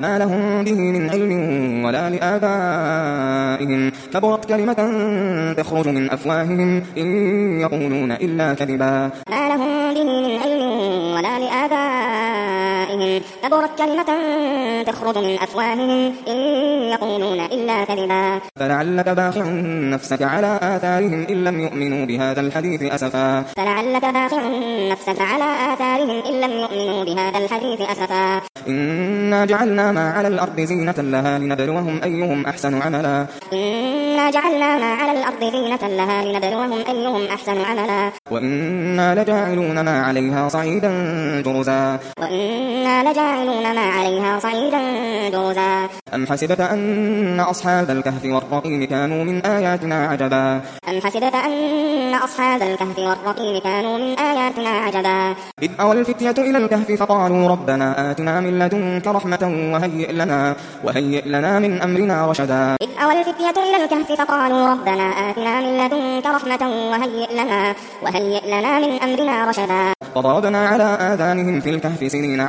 ما لهم به من علم ولا لآبائهم كبرت كلمة تخرج من أفواههم إن يقولون إلا كذبا ما لهم به من علم ولا لآبائهم كبرت كلمة تخرج من أفواههم إن يقولون إلا كذبا فلعلك باخع نفسك على آثارهم إن لم يؤمنوا بهذا الحديث أسفا فلعلك باخع نفسك على آثارهم إن لم يؤمنوا بهذا الحديث أسفا إنا جعلنا ما على الأرض زينة لها لنبلوهم أيهم أحسن عملا إنا جعلنا ما على الأرض زينة لها لنبلوهم أيهم أحسن عملا وإنا لجاعلون ما عليها صعيدا جرزا وإنا لجاعلون ما عليها صعيدا جرزا أم حسبت أن أصحاب الكهف والرقيم كانوا من آياتنا عجبا أم حسبت أن أصحاب الكهف والرقيم كانوا من آياتنا عجبا إذ أوى الفتية إلى الكهف فقالوا ربنا آتنا من لدنك رحمة وهيئ لنا من أمرنا رشدا إذ أوى الفتية إلى الكهف فقالوا ربنا آتنا من لدنك رحمة وهيئ لنا من أمرنا رشدا فضربنا على آذانهم في الكهف سنين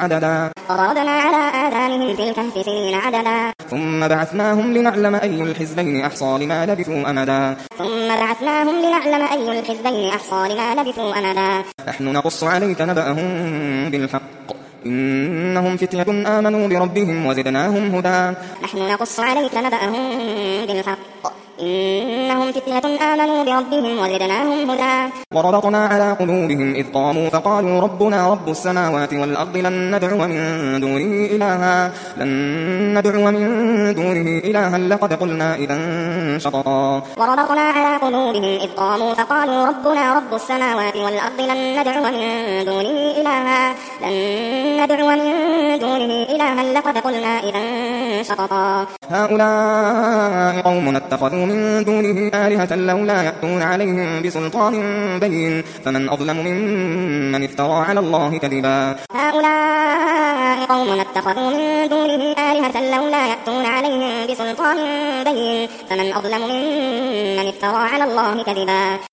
عددا ثم بعثناهم لنعلم أي الحزبين أحصى لما لبثوا أمدا نحن نقص عليك نبأهم بالحق إنهم فتية آمنوا بربهم وزدناهم هدى نحن نقص عليك نبأهم بالحق إنهم فتية آمنوا بربهم وزدناهم هدى وربطنا على قلوبهم إذ قاموا فقالوا ربنا رب السماوات والأرض لن ندعو من دونه إلها لقد قلنا إذا شططا وربطنا على قلوبهم إذ قاموا فقالوا ربنا رب السماوات والأرض لن ندعو من دونه إلها لقد قلنا إذا شططا هؤلاء قوم اتخذوا من دونه آلهة لولا يأتون عليهم بسلطان بين فمن أظلم ممن افترى على الله كذبا هؤلاء قوم اتخذوا من دونه آلهة لولا يأتون عليهم بسلطان بين فمن أظلم ممن افترى على الله كذبا